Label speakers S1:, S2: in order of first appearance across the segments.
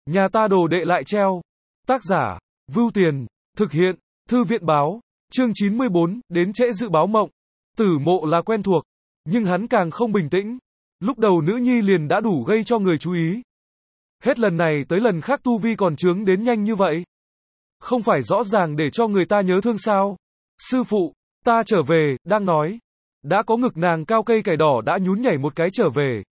S1: Nhà ta đồ đệ lại treo. Tác giả, Vưu Tiền, thực hiện, Thư viện báo, chương 94, đến trễ dự báo mộng. Tử Mộ là quen thuộc, nhưng hắn càng không bình tĩnh. Lúc đầu nữ nhi liền đã đủ gây cho người chú ý. Hết lần này tới lần khác tu vi còn chướng đến nhanh như vậy. Không phải rõ ràng để cho người ta nhớ thương sao? Sư phụ, ta trở về, đang nói. Đã có ngực nàng cao cây cải đỏ đã nhún nhảy một cái trở về.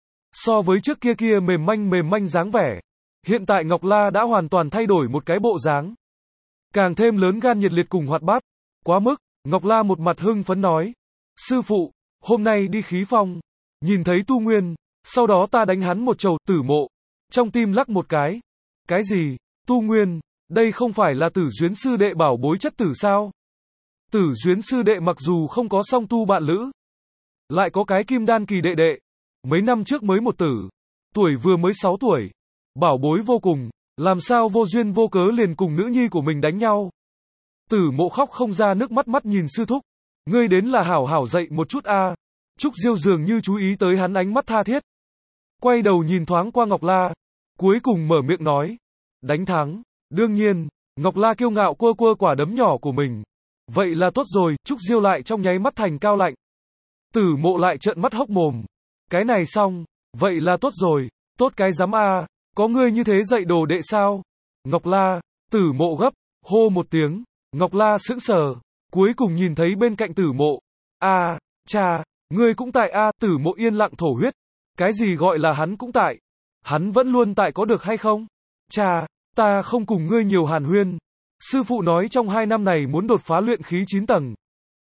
S1: So với trước kia kia mềm manh dáng vẻ. Hiện tại Ngọc La đã hoàn toàn thay đổi một cái bộ dáng. Càng thêm lớn gan nhiệt liệt cùng hoạt bát. Quá mức, Ngọc La một mặt hưng phấn nói. Sư phụ, hôm nay đi khí phong. Nhìn thấy Tu Nguyên, sau đó ta đánh hắn một trầu. Tử Mộ trong tim lắc một cái. Cái gì? Tu Nguyên, đây không phải là Tử Duyến sư đệ bảo bối chất tử sao? Tử Duyến sư đệ mặc dù không có song tu bạn lữ, lại có cái kim đan kỳ đệ đệ. Mấy năm trước mới một tử, tuổi vừa mới 6 tuổi. Bảo bối vô cùng, làm sao vô duyên vô cớ liền cùng nữ nhi của mình đánh nhau. Tử Mộ khóc không ra nước mắt, mắt nhìn sư thúc. Ngươi đến là hảo hảo dạy một chút a. Trúc Diêu dường như chú ý tới hắn ánh mắt tha thiết. Quay đầu nhìn thoáng qua Ngọc La, cuối cùng mở miệng nói. Đánh thắng, đương nhiên. Ngọc La kiêu ngạo quơ quơ quả đấm nhỏ của mình. Vậy là tốt rồi. Trúc Diêu lại trong nháy mắt thành cao lạnh. Tử Mộ lại trợn mắt hốc mồm. Cái này xong, vậy là tốt rồi. Tốt cái dám a. Có ngươi như thế dạy đồ đệ sao? Ngọc La, Tử Mộ gấp, hô một tiếng. Ngọc La sững sờ, cuối cùng nhìn thấy bên cạnh Tử Mộ. A, cha, ngươi cũng tại a. Tử Mộ yên lặng thổ huyết. Cái gì gọi là hắn cũng tại? Hắn vẫn luôn tại có được hay không? Cha, ta không cùng ngươi nhiều hàn huyên. Sư phụ nói trong 2 năm này muốn đột phá luyện khí 9 tầng.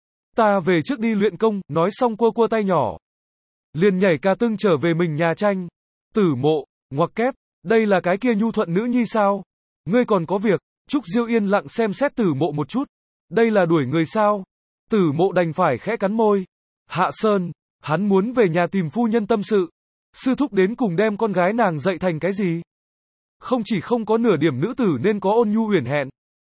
S1: Ta về trước đi luyện công, nói xong cua cua tay nhỏ. Liền nhảy ca tưng trở về mình nhà tranh. Tử Mộ, ngoặc kép, đây là cái kia nhu thuận nữ nhi sao? Ngươi còn có việc. Trúc Diêu yên lặng xem xét Tử Mộ một chút. Đây là đuổi người sao? Tử Mộ đành phải khẽ cắn môi. Hạ Sơn, hắn muốn về nhà tìm phu nhân tâm sự. Sư thúc đến cùng đem con gái nàng dạy thành cái gì? Không chỉ không có nửa điểm nữ tử nên có ôn nhu uyển hẹn.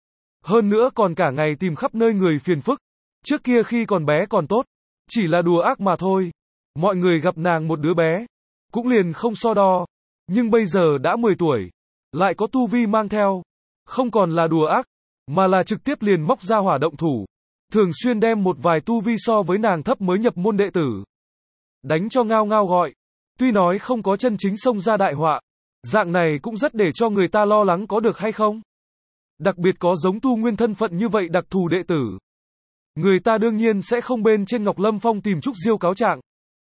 S1: Hơn nữa còn cả ngày tìm khắp nơi người phiền phức. Trước kia khi còn bé còn tốt. Chỉ là đùa ác mà thôi. Mọi người gặp nàng một đứa bé. Cũng liền không so đo. Nhưng bây giờ đã 10 tuổi. Lại có tu vi mang theo. Không còn là đùa ác. Mà là trực tiếp liền móc ra hỏa động thủ. Thường xuyên đem một vài tu vi so với nàng thấp mới nhập môn đệ tử. Đánh cho ngao ngao gọi. Tuy nói không có chân chính xông ra đại họa. Dạng này cũng rất để cho người ta lo lắng có được hay không. Đặc biệt có giống Tu Nguyên thân phận như vậy đặc thù đệ tử. Người ta đương nhiên sẽ không bên trên Ngọc Lâm Phong tìm Trúc Diêu cáo trạng.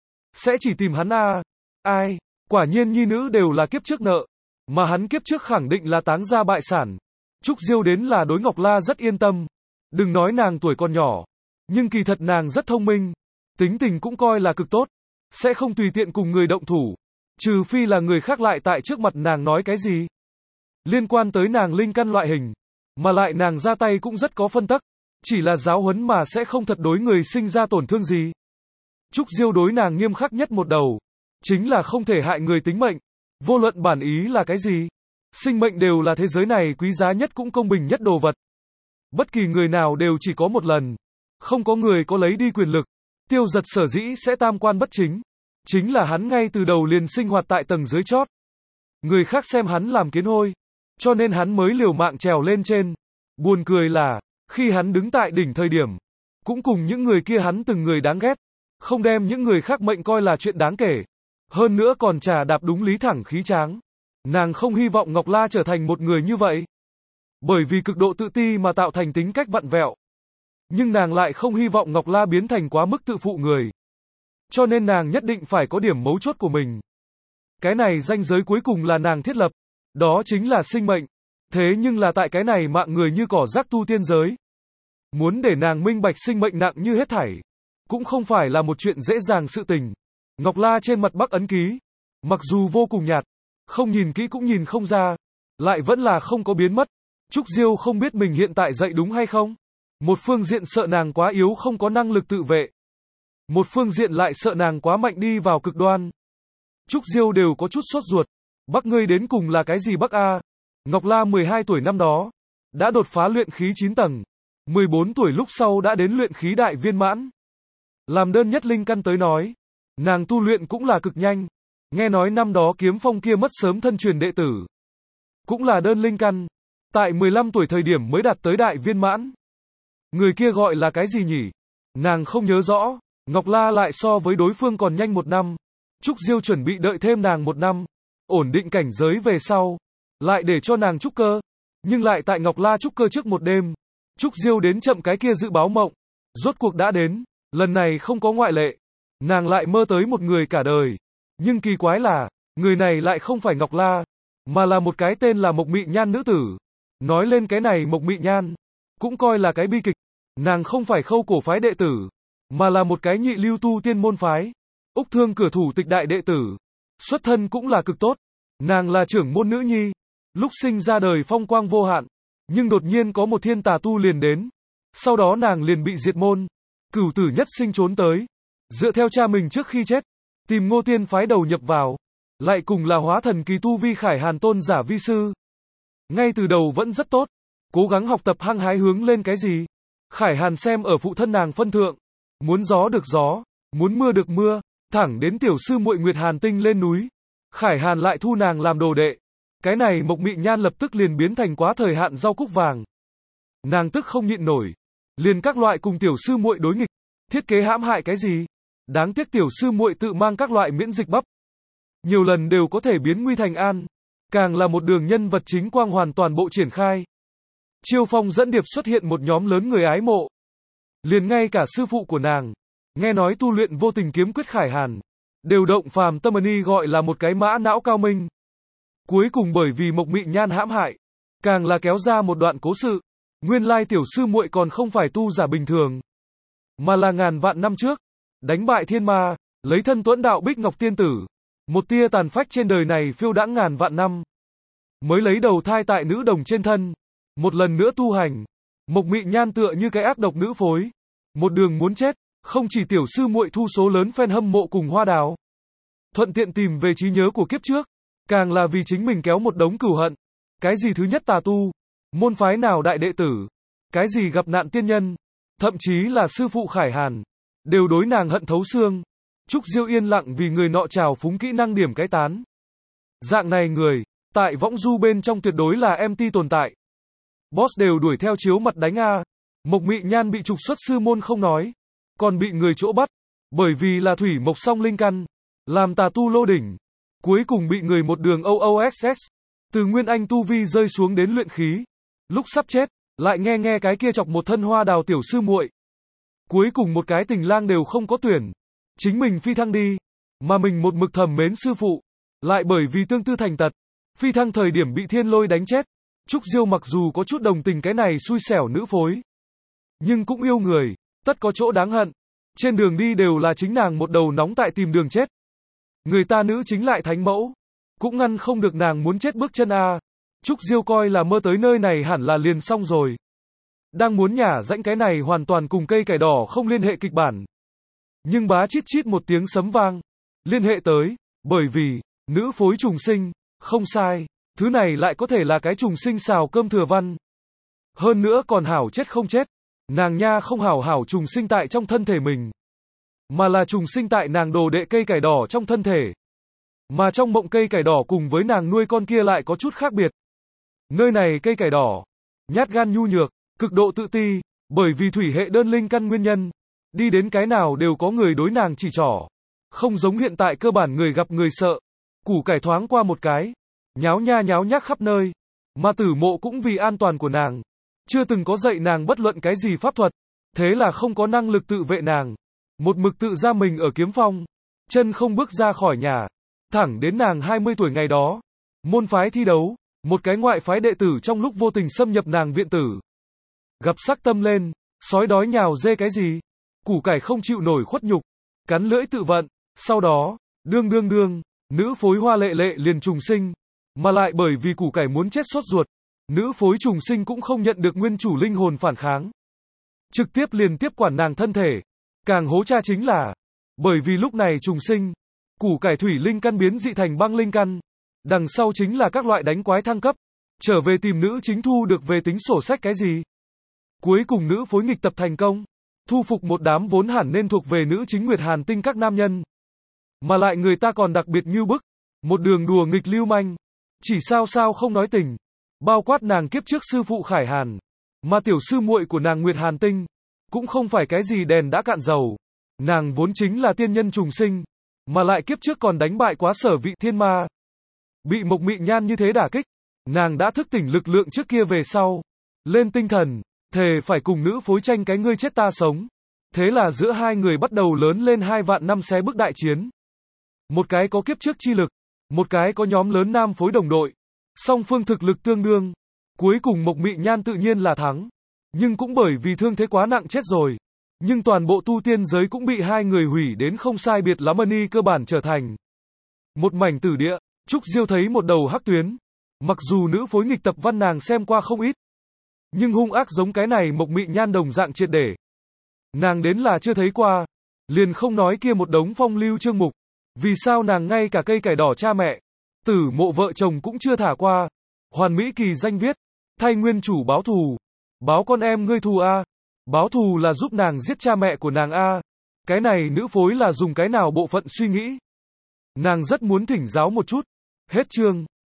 S1: Sẽ chỉ tìm hắn a. Ai, quả nhiên nhi nữ đều là kiếp trước nợ. Mà hắn kiếp trước khẳng định là táng gia bại sản. Trúc Diêu đến là đối Ngọc La rất yên tâm. Đừng nói nàng tuổi còn nhỏ. Nhưng kỳ thật nàng rất thông minh. Tính tình cũng coi là cực tốt. Sẽ không tùy tiện cùng người động thủ. Trừ phi là người khác lại tại trước mặt nàng nói cái gì. Liên quan tới nàng linh căn loại hình. Mà lại nàng ra tay cũng rất có phân tắc. Chỉ là giáo huấn mà sẽ không thật đối người sinh ra tổn thương gì. Trúc Diêu đối nàng nghiêm khắc nhất một đầu. Chính là không thể hại người tính mệnh. Vô luận bản ý là cái gì. Sinh mệnh đều là thế giới này quý giá nhất cũng công bình nhất đồ vật. Bất kỳ người nào đều chỉ có một lần. Không có người có lấy đi quyền lực. Tiêu Giật sở dĩ sẽ tam quan bất chính. Chính là hắn ngay từ đầu liền sinh hoạt tại tầng dưới chót. Người khác xem hắn làm kiến hôi. Cho nên hắn mới liều mạng trèo lên trên. Buồn cười là, khi hắn đứng tại đỉnh thời điểm, cũng cùng những người kia hắn từng người đáng ghét. Không đem những người khác mệnh coi là chuyện đáng kể. Hơn nữa còn trà đạp đúng lý thẳng khí tráng. Nàng không hy vọng Ngọc La trở thành một người như vậy. Bởi vì cực độ tự ti mà tạo thành tính cách vặn vẹo. Nhưng nàng lại không hy vọng Ngọc La biến thành quá mức tự phụ người. Cho nên nàng nhất định phải có điểm mấu chốt của mình. Cái này ranh giới cuối cùng là nàng thiết lập. Đó chính là sinh mệnh. Thế nhưng là tại cái này mạng người như cỏ rác tu tiên giới. Muốn để nàng minh bạch sinh mệnh nặng như hết thảy. Cũng không phải là một chuyện dễ dàng sự tình. Ngọc La trên mặt Bắc ấn ký. Mặc dù vô cùng nhạt. Không nhìn kỹ cũng nhìn không ra. Lại vẫn là không có biến mất. Trúc Diêu không biết mình hiện tại dạy đúng hay không. Một phương diện sợ nàng quá yếu không có năng lực tự vệ. Một phương diện lại sợ nàng quá mạnh đi vào cực đoan. Trúc Diêu đều có chút sốt ruột. Bắc ngươi đến cùng là cái gì Bắc a? Ngọc La 12 tuổi năm đó. Đã đột phá luyện khí 9 tầng. 14 tuổi lúc sau đã đến luyện khí đại viên mãn. Làm đơn nhất linh căn tới nói. Nàng tu luyện cũng là cực nhanh. Nghe nói năm đó Kiếm Phong kia mất sớm thân truyền đệ tử. cũng là đơn linh căn. Tại 15 tuổi thời điểm mới đạt tới đại viên mãn. Người kia gọi là cái gì nhỉ? Nàng không nhớ rõ. Ngọc La lại so với đối phương còn nhanh 1 năm. Trúc Diêu chuẩn bị đợi thêm nàng 1 năm. Ổn định cảnh giới về sau. Lại để cho nàng trúc cơ. Nhưng lại tại Ngọc La trúc cơ trước một đêm. Trúc Diêu đến chậm cái kia dự báo mộng. Rốt cuộc đã đến. Lần này không có ngoại lệ. Nàng lại mơ tới một người cả đời. Nhưng kỳ quái là, người này lại không phải Ngọc La. Mà là một cái tên là Mộc Mị Nhan nữ tử. Nói lên cái này Mộc Mị Nhan. Cũng coi là cái bi kịch. Nàng không phải Khâu cổ phái đệ tử. Mà là một cái nhị lưu tu tiên môn phái. Úc Thương cửa thủ tịch đại đệ tử. Xuất thân cũng là cực tốt. Nàng là trưởng môn nữ nhi. Lúc sinh ra đời phong quang vô hạn. Nhưng đột nhiên có một thiên tà tu liền đến. Sau đó nàng liền bị diệt môn. Cửu tử nhất sinh trốn tới. Dựa theo cha mình trước khi chết. Tìm Ngô Tiên phái đầu nhập vào. Lại cùng là hóa thần kỳ tu vi Khải Hàn tôn giả vi sư. Ngay từ đầu vẫn rất tốt. Cố gắng học tập hăng hái hướng lên cái gì. Khải Hàn xem ở phụ thân nàng phân thượng. Muốn gió được gió. Muốn mưa được mưa. Thẳng đến tiểu sư muội Nguyệt Hàn Tinh lên núi. Khải Hàn lại thu nàng làm đồ đệ. Cái này Mộc Mị Nhan lập tức liền biến thành quá thời hạn rau cúc vàng. Nàng tức không nhịn nổi. Liền các loại cùng tiểu sư muội đối nghịch. Thiết kế hãm hại cái gì. Đáng tiếc tiểu sư muội tự mang các loại miễn dịch bắp. Nhiều lần đều có thể biến nguy thành an. Càng là một đường nhân vật chính quang hoàn toàn bộ triển khai. Chiêu Phong dẫn điệp xuất hiện một nhóm lớn người ái mộ. Liền ngay cả sư phụ của nàng. Nghe nói tu luyện vô tình kiếm quyết Khải Hàn. Đều động phàm tâm ni gọi là một cái mã não cao minh. Cuối cùng bởi vì Mộc Mị Nhan hãm hại. Càng là kéo ra một đoạn cố sự. Nguyên lai tiểu sư muội còn không phải tu giả bình thường. Mà là ngàn vạn năm trước. Đánh bại thiên ma. Lấy thân tuẫn đạo Bích Ngọc Tiên Tử. Một tia tàn phách trên đời này phiêu đãng ngàn vạn năm. Mới lấy đầu thai tại nữ đồng trên thân. Một lần nữa tu hành. Mộc Mị Nhan tựa như cái ác độc nữ phối. Một đường muốn chết. Không chỉ tiểu sư muội thu số lớn fan hâm mộ cùng Hoa Đào. Thuận tiện tìm về trí nhớ của kiếp trước. Càng là vì chính mình kéo một đống cửu hận. Cái gì thứ nhất tà tu. Môn phái nào đại đệ tử. Cái gì gặp nạn tiên nhân. Thậm chí là sư phụ Khải Hàn. Đều đối nàng hận thấu xương. Trúc Diêu yên lặng vì người nọ trào phúng kỹ năng điểm cái tán. Dạng này người. Tại võng du bên trong tuyệt đối là MT tồn tại. Boss đều đuổi theo chiếu mặt đánh a. Mộc Mị Nhan bị trục xuất sư môn không nói. Còn bị người chỗ bắt. Bởi vì là thủy mộc song linh căn. Làm tà tu lô đỉnh. Cuối cùng bị người một đường OOXX. Từ nguyên anh tu vi rơi xuống đến luyện khí. Lúc sắp chết. Lại nghe cái kia chọc một thân Hoa Đào tiểu sư muội. Cuối cùng một cái tình lang đều không có tuyển. Chính mình phi thăng đi. Mà mình một mực thầm mến sư phụ. Lại bởi vì tương tư thành tật. Phi thăng thời điểm bị thiên lôi đánh chết. Trúc Diêu mặc dù có chút đồng tình cái này xui xẻo nữ phối. Nhưng cũng yêu người. Tất có chỗ đáng hận. Trên đường đi đều là chính nàng một đầu nóng tại tìm đường chết. Người ta nữ chính lại thánh mẫu. Cũng ngăn không được nàng muốn chết bước chân a. Trúc Diêu coi là mơ tới nơi này hẳn là liền xong rồi. Đang muốn nhả rãnh cái này hoàn toàn cùng cây cải đỏ không liên hệ kịch bản. Nhưng bá chít chít một tiếng sấm vang. Liên hệ tới. Bởi vì, nữ phối trùng sinh. Không sai. Thứ này lại có thể là cái trùng sinh xào cơm thừa văn. Hơn nữa còn hảo chết không chết. Nàng nha không hảo hảo trùng sinh tại trong thân thể mình. Mà là trùng sinh tại nàng đồ đệ cây cải đỏ trong thân thể. Mà trong mộng cây cải đỏ cùng với nàng nuôi con kia lại có chút khác biệt. Nơi này cây cải đỏ. Nhát gan nhu nhược. Cực độ tự ti. Bởi vì thủy hệ đơn linh căn nguyên nhân. Đi đến cái nào đều có người đối nàng chỉ trỏ. Không giống hiện tại cơ bản người gặp người sợ. Củ cải thoáng qua một cái. Nháo nha nháo nhác khắp nơi. Mà Tử Mộ cũng vì an toàn của nàng. Chưa từng có dạy nàng bất luận cái gì pháp thuật. Thế là không có năng lực tự vệ nàng. Một mực tự ra mình ở kiếm phong. Chân không bước ra khỏi nhà. Thẳng đến nàng 20 tuổi ngày đó. Môn phái thi đấu. Một cái ngoại phái đệ tử trong lúc vô tình xâm nhập nàng viện tử. Gặp sắc tâm lên. Sói đói nhào dê cái gì. Củ cải không chịu nổi khuất nhục. Cắn lưỡi tự vận. Sau đó. Đương. Nữ phối Hoa Lệ Lệ liền trùng sinh. Mà lại bởi vì củ cải muốn chết sốt ruột. Nữ phối trùng sinh cũng không nhận được nguyên chủ linh hồn phản kháng. Trực tiếp liền tiếp quản nàng thân thể. Càng hố cha chính là. Bởi vì lúc này trùng sinh. Củ cải thủy linh căn biến dị thành băng linh căn. Đằng sau chính là các loại đánh quái thăng cấp. Trở về tìm nữ chính thu được về tính sổ sách cái gì. Cuối cùng nữ phối nghịch tập thành công. Thu phục một đám vốn hẳn nên thuộc về nữ chính Nguyệt Hàn Tinh các nam nhân. Mà lại người ta còn đặc biệt như bức. Một đường đùa nghịch lưu manh. Chỉ sao sao không nói tình. Bao quát nàng kiếp trước sư phụ Khải Hàn. Mà tiểu sư muội của nàng Nguyệt Hàn Tinh. Cũng không phải cái gì đèn đã cạn dầu. Nàng vốn chính là tiên nhân trùng sinh. Mà lại kiếp trước còn đánh bại quá Sở Vị Thiên Ma. Bị Mộc Mị Nhan như thế đả kích. Nàng đã thức tỉnh lực lượng trước kia về sau. Lên tinh thần. Thề phải cùng nữ phối tranh cái ngươi chết ta sống. Thế là giữa hai người bắt đầu lớn lên 2 vạn năm xé bước đại chiến. Một cái có kiếp trước chi lực. Một cái có nhóm lớn nam phối đồng đội. Song phương thực lực tương đương. Cuối cùng Mộc Mị Nhan tự nhiên là thắng. Nhưng cũng bởi vì thương thế quá nặng chết rồi. Nhưng toàn bộ tu tiên giới cũng bị hai người hủy đến không sai biệt lắm, Mani cơ bản trở thành một mảnh tử địa. Trúc Diêu thấy một đầu hắc tuyến. Mặc dù nữ phối nghịch tập văn nàng xem qua không ít. Nhưng hung ác giống cái này Mộc Mị Nhan đồng dạng triệt để. Nàng đến là chưa thấy qua. Liền không nói kia một đống phong lưu chương mục. Vì sao nàng ngay cả cây cải đỏ cha mẹ, tử mộ vợ chồng cũng chưa thả qua. Hoàn Mỹ Kỳ danh viết. Thay nguyên chủ báo thù. Báo con em ngươi thù a. Báo thù là giúp nàng giết cha mẹ của nàng a. Cái này nữ phối là dùng cái nào bộ phận suy nghĩ. Nàng rất muốn thỉnh giáo một chút. Hết chương.